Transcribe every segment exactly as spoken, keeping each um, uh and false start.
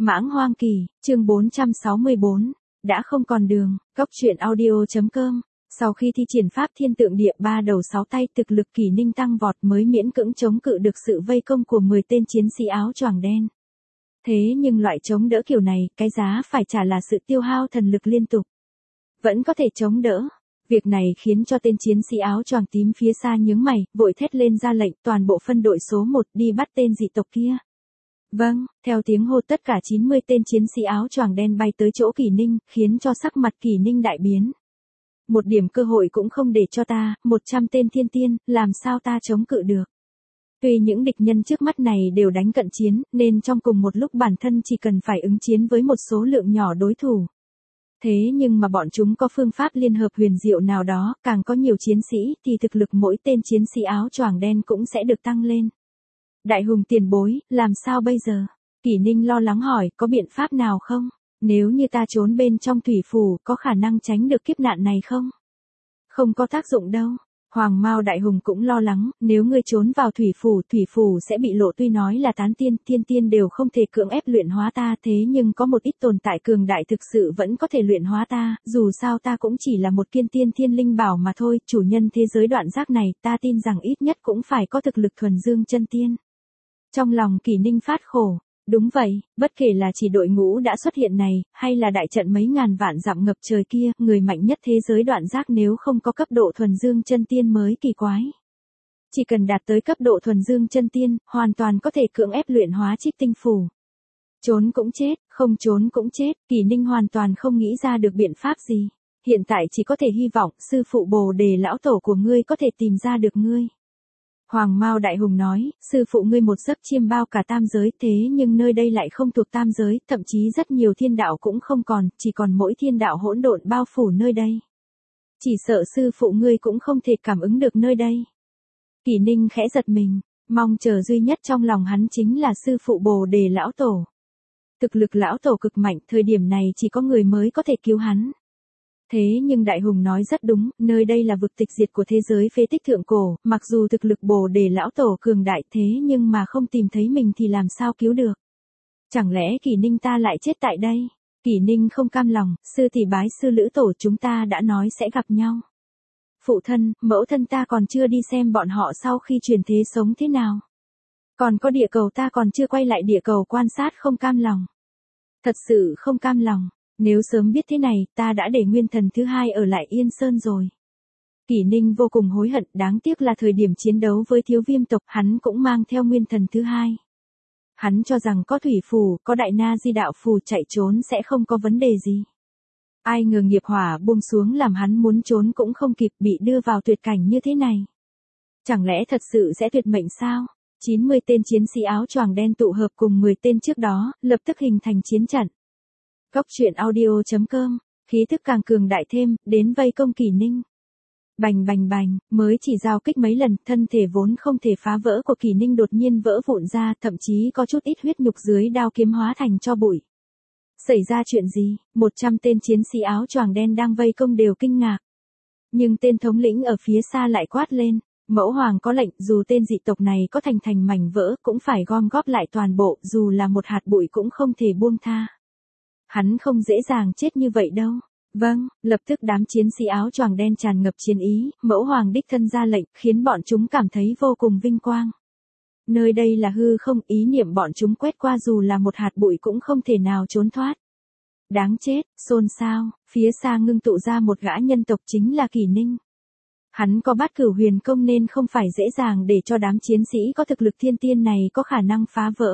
Mãng Hoang Kỳ, chương bốn trăm sáu mươi bốn, đã không còn đường, Cốc truyện audio.com. Sau khi thi triển pháp thiên tượng địa ba đầu sáu tay, thực lực Kỷ Ninh tăng vọt mới miễn cưỡng chống cự được sự vây công của mười tên chiến sĩ áo choàng đen. Thế nhưng loại chống đỡ kiểu này, cái giá phải trả là sự tiêu hao thần lực liên tục. Vẫn có thể chống đỡ. Việc này khiến cho tên chiến sĩ áo choàng tím phía xa nhướng mày, vội thét lên ra lệnh toàn bộ phân đội số một đi bắt tên dị tộc kia. Vâng, theo tiếng hô tất cả chín mươi tên chiến sĩ áo choàng đen bay tới chỗ Kỷ Ninh, khiến cho sắc mặt Kỷ Ninh đại biến. Một điểm cơ hội cũng không để cho ta, một trăm tên thiên tiên, làm sao ta chống cự được. Tuy những địch nhân trước mắt này đều đánh cận chiến, nên trong cùng một lúc bản thân chỉ cần phải ứng chiến với một số lượng nhỏ đối thủ. Thế nhưng mà bọn chúng có phương pháp liên hợp huyền diệu nào đó, càng có nhiều chiến sĩ thì thực lực mỗi tên chiến sĩ áo choàng đen cũng sẽ được tăng lên. Đại hùng tiền bối, làm sao bây giờ? Kỷ Ninh lo lắng hỏi, có biện pháp nào không? Nếu như ta trốn bên trong thủy phủ, có khả năng tránh được kiếp nạn này không? Không có tác dụng đâu. Hoàng Mao Đại Hùng cũng lo lắng, nếu ngươi trốn vào thủy phủ, thủy phủ sẽ bị lộ, tuy nói là tán tiên, thiên tiên đều không thể cưỡng ép luyện hóa ta, thế nhưng có một ít tồn tại cường đại thực sự vẫn có thể luyện hóa ta, dù sao ta cũng chỉ là một kiên tiên thiên linh bảo mà thôi, chủ nhân thế giới đoạn giác này, ta tin rằng ít nhất cũng phải có thực lực thuần dương chân tiên. Trong lòng Kỷ Ninh phát khổ. Đúng vậy, bất kể là chỉ đội ngũ đã xuất hiện này, hay là đại trận mấy ngàn vạn dặm ngập trời kia, người mạnh nhất thế giới đoạn giác nếu không có cấp độ thuần dương chân tiên mới kỳ quái. Chỉ cần đạt tới cấp độ thuần dương chân tiên, hoàn toàn có thể cưỡng ép luyện hóa Trích Tinh Phủ. Trốn cũng chết, không trốn cũng chết, Kỷ Ninh hoàn toàn không nghĩ ra được biện pháp gì. Hiện tại chỉ có thể hy vọng, sư phụ Bồ Đề lão tổ của ngươi có thể tìm ra được ngươi. Hoàng Mao Đại Hùng nói, sư phụ ngươi một giấc chiêm bao cả tam giới, thế nhưng nơi đây lại không thuộc tam giới, thậm chí rất nhiều thiên đạo cũng không còn, chỉ còn mỗi thiên đạo hỗn độn bao phủ nơi đây. Chỉ sợ sư phụ ngươi cũng không thể cảm ứng được nơi đây. Kỷ Ninh khẽ giật mình, mong chờ duy nhất trong lòng hắn chính là sư phụ Bồ Đề lão tổ. Thực lực lão tổ cực mạnh, thời điểm này chỉ có người mới có thể cứu hắn. Thế nhưng Đại Hùng nói rất đúng, nơi đây là vực tịch diệt của thế giới phế tích thượng cổ, mặc dù thực lực Bồ Đề lão tổ cường đại thế nhưng mà không tìm thấy mình thì làm sao cứu được. Chẳng lẽ Kỷ Ninh ta lại chết tại đây? Kỷ Ninh không cam lòng, sư tỷ bái sư lữ tổ chúng ta đã nói sẽ gặp nhau. Phụ thân, mẫu thân ta còn chưa đi xem bọn họ sau khi chuyển thế sống thế nào. Còn có địa cầu ta còn chưa quay lại địa cầu quan sát, không cam lòng. Thật sự không cam lòng. Nếu sớm biết thế này, ta đã để nguyên thần thứ hai ở lại Yên Sơn rồi. Kỷ Ninh vô cùng hối hận, đáng tiếc là thời điểm chiến đấu với thiếu viêm tộc, hắn cũng mang theo nguyên thần thứ hai. Hắn cho rằng có thủy phù, có đại na di đạo phù chạy trốn sẽ không có vấn đề gì. Ai ngờ nghiệp hỏa buông xuống làm hắn muốn trốn cũng không kịp, bị đưa vào tuyệt cảnh như thế này. Chẳng lẽ thật sự sẽ tuyệt mệnh sao? chín mươi tên chiến sĩ áo choàng đen tụ hợp cùng mười tên trước đó, lập tức hình thành chiến trận. Cốc truyện audio.com, khí thức càng cường đại thêm, đến vây công Kỷ Ninh. Bành bành bành, mới chỉ giao kích mấy lần, thân thể vốn không thể phá vỡ của Kỷ Ninh đột nhiên vỡ vụn ra, thậm chí có chút ít huyết nhục dưới đao kiếm hóa thành tro bụi. Xảy ra chuyện gì? một trăm tên chiến sĩ áo choàng đen đang vây công đều kinh ngạc. Nhưng tên thống lĩnh ở phía xa lại quát lên, mẫu hoàng có lệnh, dù tên dị tộc này có thành thành mảnh vỡ, cũng phải gom góp lại toàn bộ, dù là một hạt bụi cũng không thể buông tha. Hắn không dễ dàng chết như vậy đâu. Vâng, lập tức đám chiến sĩ áo choàng đen tràn ngập chiến ý, mẫu hoàng đích thân ra lệnh, khiến bọn chúng cảm thấy vô cùng vinh quang. Nơi đây là hư không, ý niệm bọn chúng quét qua dù là một hạt bụi cũng không thể nào trốn thoát. Đáng chết, xôn xao, phía xa ngưng tụ ra một gã nhân tộc chính là Kỷ Ninh. Hắn có bát cửu huyền công nên không phải dễ dàng để cho đám chiến sĩ có thực lực thiên tiên này có khả năng phá vỡ.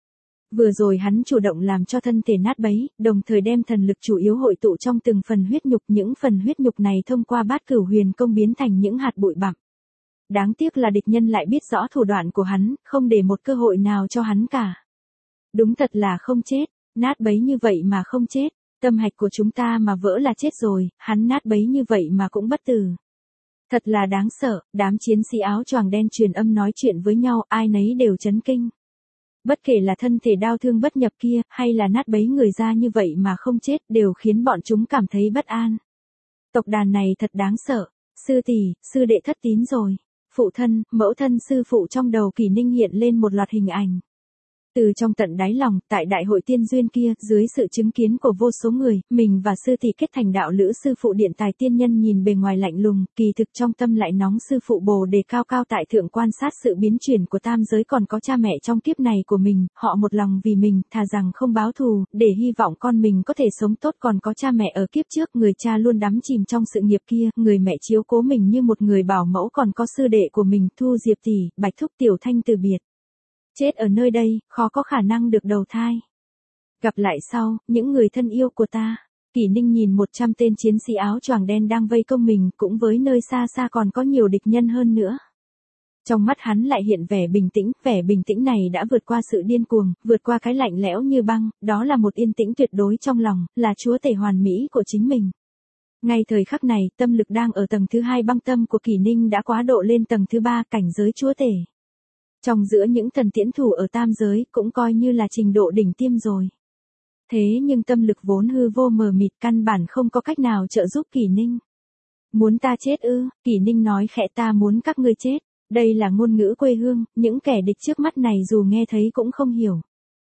Vừa rồi hắn chủ động làm cho thân thể nát bấy, đồng thời đem thần lực chủ yếu hội tụ trong từng phần huyết nhục, những phần huyết nhục này thông qua bát cửu huyền công biến thành những hạt bụi bặm. Đáng tiếc là địch nhân lại biết rõ thủ đoạn của hắn, không để một cơ hội nào cho hắn cả. Đúng thật là không chết, nát bấy như vậy mà không chết, tâm hạch của chúng ta mà vỡ là chết rồi, hắn nát bấy như vậy mà cũng bất tử. Thật là đáng sợ, đám chiến sĩ áo choàng đen truyền âm nói chuyện với nhau, ai nấy đều chấn kinh. Bất kể là thân thể đau thương bất nhập kia, hay là nát bấy người ra như vậy mà không chết, đều khiến bọn chúng cảm thấy bất an. Tộc đàn này thật đáng sợ, sư tỷ, sư đệ thất tín rồi. Phụ thân, mẫu thân sư phụ trong đầu Kỷ Ninh hiện lên một loạt hình ảnh. Từ trong tận đáy lòng, tại đại hội tiên duyên kia, dưới sự chứng kiến của vô số người, mình và sư tỷ kết thành đạo lữ sư phụ điện tài tiên nhân nhìn bề ngoài lạnh lùng, kỳ thực trong tâm lại nóng sư phụ bồ đề cao cao tại thượng quan sát sự biến chuyển của tam giới còn có cha mẹ trong kiếp này của mình, họ một lòng vì mình, thà rằng không báo thù, để hy vọng con mình có thể sống tốt còn có cha mẹ ở kiếp trước, người cha luôn đắm chìm trong sự nghiệp kia, người mẹ chiếu cố mình như một người bảo mẫu còn có sư đệ của mình, Thu Diệp tỷ, Bạch Thúc Tiểu Thanh từ biệt. Chết ở nơi đây, khó có khả năng được đầu thai. Gặp lại sau, những người thân yêu của ta. Kỷ Ninh nhìn một trăm tên chiến sĩ áo choàng đen đang vây công mình, cũng với nơi xa xa còn có nhiều địch nhân hơn nữa. Trong mắt hắn lại hiện vẻ bình tĩnh, vẻ bình tĩnh này đã vượt qua sự điên cuồng, vượt qua cái lạnh lẽo như băng, đó là một yên tĩnh tuyệt đối trong lòng, là chúa tể hoàn mỹ của chính mình. Ngay thời khắc này, tâm lực đang ở tầng thứ hai băng tâm của Kỷ Ninh đã quá độ lên tầng thứ ba, cảnh giới chúa tể. Trong giữa những thần tiễn thủ ở tam giới, cũng coi như là trình độ đỉnh tiêm rồi. Thế nhưng tâm lực vốn hư vô mờ mịt, căn bản không có cách nào trợ giúp Kỷ Ninh. Muốn ta chết ư? Kỷ Ninh nói khẽ, ta muốn các ngươi chết. Đây là ngôn ngữ quê hương, những kẻ địch trước mắt này dù nghe thấy cũng không hiểu.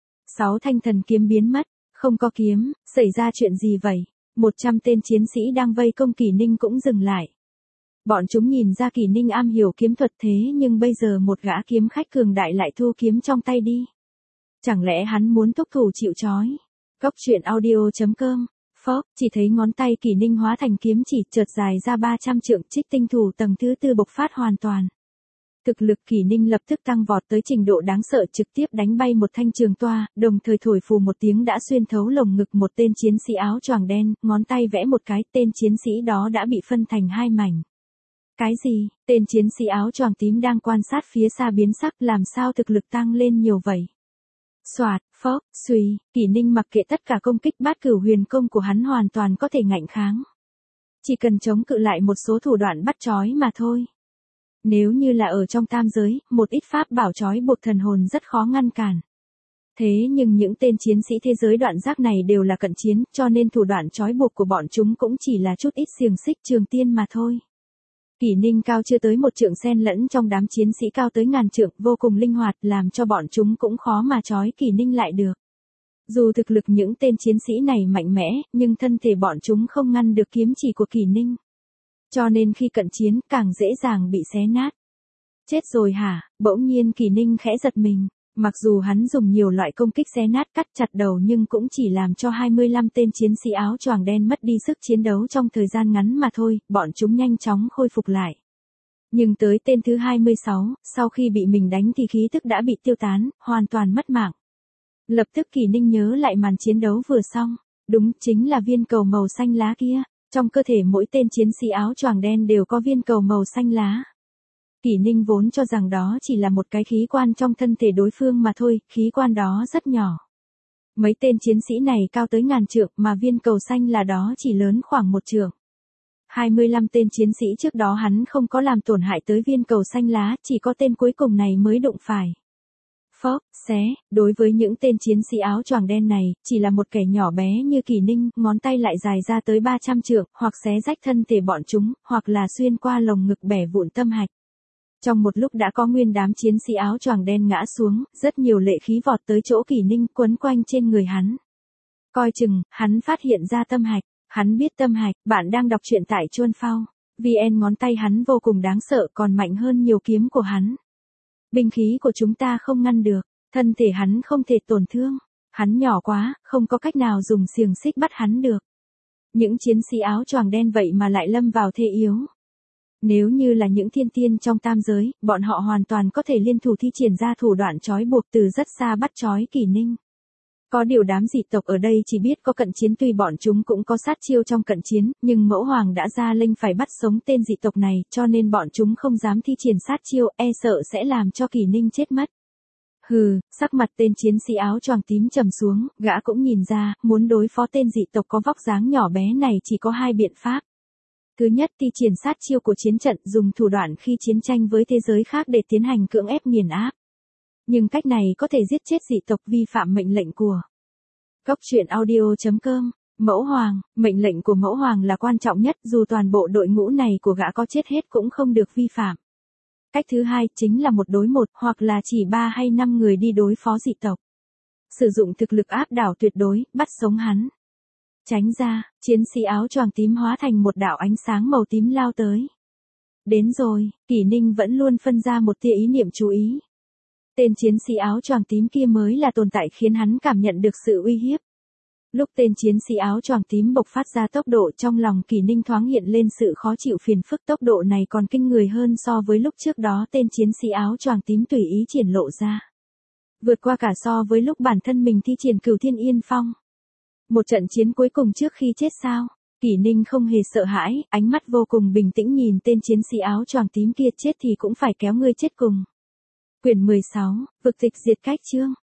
Sáu thanh thần kiếm biến mất, không có kiếm, xảy ra chuyện gì vậy? Một trăm tên chiến sĩ đang vây công Kỷ Ninh cũng dừng lại. Bọn chúng nhìn ra Kỷ Ninh am hiểu kiếm thuật thế nhưng bây giờ một gã kiếm khách cường đại lại thu kiếm trong tay đi. Chẳng lẽ hắn muốn thúc thủ chịu trói? Góc truyện audio chấm com. Phốc, chỉ thấy ngón tay Kỷ Ninh hóa thành kiếm chỉ chợt dài ra ba trăm trượng, trích tinh thủ tầng thứ tư bộc phát hoàn toàn. Thực lực Kỷ Ninh lập tức tăng vọt tới trình độ đáng sợ, trực tiếp đánh bay một thanh trường toa, đồng thời thổi phù một tiếng đã xuyên thấu lồng ngực một tên chiến sĩ áo choàng đen, ngón tay vẽ một cái, tên chiến sĩ đó đã bị phân thành hai mảnh. Cái gì? Tên chiến sĩ áo choàng tím đang quan sát phía xa biến sắc, làm sao thực lực tăng lên nhiều vậy? Soạt, phốc, suy, Kỷ Ninh mặc kệ tất cả công kích bát cửu huyền công của hắn hoàn toàn có thể ngạnh kháng. Chỉ cần chống cự lại một số thủ đoạn bắt trói mà thôi. Nếu như là ở trong tam giới, một ít pháp bảo trói buộc thần hồn rất khó ngăn cản. Thế nhưng những tên chiến sĩ thế giới đoạn giác này đều là cận chiến, cho nên thủ đoạn trói buộc của bọn chúng cũng chỉ là chút ít xiềng xích trường tiên mà thôi. Kỷ Ninh cao chưa tới một trượng xen lẫn trong đám chiến sĩ cao tới ngàn trượng, vô cùng linh hoạt, làm cho bọn chúng cũng khó mà trói Kỷ Ninh lại được. Dù thực lực những tên chiến sĩ này mạnh mẽ, nhưng thân thể bọn chúng không ngăn được kiếm chỉ của Kỷ Ninh. Cho nên khi cận chiến, càng dễ dàng bị xé nát. Chết rồi hả? Bỗng nhiên Kỷ Ninh khẽ giật mình. Mặc dù hắn dùng nhiều loại công kích xé nát cắt chặt đầu nhưng cũng chỉ làm cho hai mươi lăm tên chiến sĩ áo choàng đen mất đi sức chiến đấu trong thời gian ngắn mà thôi, bọn chúng nhanh chóng khôi phục lại. Nhưng tới tên thứ hai mươi sáu, sau khi bị mình đánh thì khí tức đã bị tiêu tán, hoàn toàn mất mạng. Lập tức Kỷ Ninh nhớ lại màn chiến đấu vừa xong, đúng chính là viên cầu màu xanh lá kia, trong cơ thể mỗi tên chiến sĩ áo choàng đen đều có viên cầu màu xanh lá. Kỷ Ninh vốn cho rằng đó chỉ là một cái khí quan trong thân thể đối phương mà thôi, khí quan đó rất nhỏ. Mấy tên chiến sĩ này cao tới ngàn trượng mà viên cầu xanh là đó chỉ lớn khoảng một trượng. hai mươi lăm tên chiến sĩ trước đó hắn không có làm tổn hại tới viên cầu xanh lá, chỉ có tên cuối cùng này mới đụng phải. Phốc, xé, đối với những tên chiến sĩ áo choàng đen này, chỉ là một kẻ nhỏ bé như Kỷ Ninh, ngón tay lại dài ra tới ba trăm trượng, hoặc xé rách thân thể bọn chúng, hoặc là xuyên qua lồng ngực bẻ vụn tâm hạch. Trong một lúc đã có nguyên đám chiến sĩ áo choàng đen ngã xuống, rất nhiều lệ khí vọt tới chỗ Kỷ Ninh quấn quanh trên người hắn. Coi chừng, hắn phát hiện ra tâm hạch, hắn biết tâm hạch, bạn đang đọc truyện tại Chuân Phao. vê en ngón tay hắn vô cùng đáng sợ còn mạnh hơn nhiều kiếm của hắn. Binh khí của chúng ta không ngăn được, thân thể hắn không thể tổn thương, hắn nhỏ quá, không có cách nào dùng xiềng xích bắt hắn được. Những chiến sĩ áo choàng đen vậy mà lại lâm vào thế yếu. Nếu như là những thiên tiên trong tam giới, bọn họ hoàn toàn có thể liên thủ thi triển ra thủ đoạn trói buộc từ rất xa bắt trói Kỷ Ninh. Có điều đám dị tộc ở đây chỉ biết có cận chiến, tuy bọn chúng cũng có sát chiêu trong cận chiến, nhưng mẫu hoàng đã ra lệnh phải bắt sống tên dị tộc này, cho nên bọn chúng không dám thi triển sát chiêu, e sợ sẽ làm cho Kỷ Ninh chết mất. Hừ, sắc mặt tên chiến sĩ áo choàng tím trầm xuống, gã cũng nhìn ra, muốn đối phó tên dị tộc có vóc dáng nhỏ bé này chỉ có hai biện pháp. Thứ nhất, thi triển sát chiêu của chiến trận, dùng thủ đoạn khi chiến tranh với thế giới khác để tiến hành cưỡng ép nghiền áp. Nhưng cách này có thể giết chết dị tộc vi phạm mệnh lệnh của Góc truyện audio chấm com. Mẫu hoàng, mệnh lệnh của mẫu hoàng là quan trọng nhất, dù toàn bộ đội ngũ này của gã có chết hết cũng không được vi phạm. Cách thứ hai chính là một đối một, hoặc là chỉ ba hay năm người đi đối phó dị tộc. Sử dụng thực lực áp đảo tuyệt đối, bắt sống hắn. Tránh ra, chiến sĩ áo choàng tím hóa thành một đạo ánh sáng màu tím lao tới. Đến rồi, Kỷ Ninh vẫn luôn phân ra một tia ý niệm chú ý. Tên chiến sĩ áo choàng tím kia mới là tồn tại khiến hắn cảm nhận được sự uy hiếp. Lúc tên chiến sĩ áo choàng tím bộc phát ra tốc độ, trong lòng Kỷ Ninh thoáng hiện lên sự khó chịu phiền phức, tốc độ này còn kinh người hơn so với lúc trước đó tên chiến sĩ áo choàng tím tùy ý triển lộ ra. Vượt qua cả so với lúc bản thân mình thi triển Cửu Thiên Yên Phong. Một trận chiến cuối cùng trước khi chết sao? Kỷ Ninh không hề sợ hãi, ánh mắt vô cùng bình tĩnh nhìn tên chiến sĩ áo choàng tím kia, chết thì cũng phải kéo ngươi chết cùng. Quyển mười sáu, vực tịch diệt cách chương.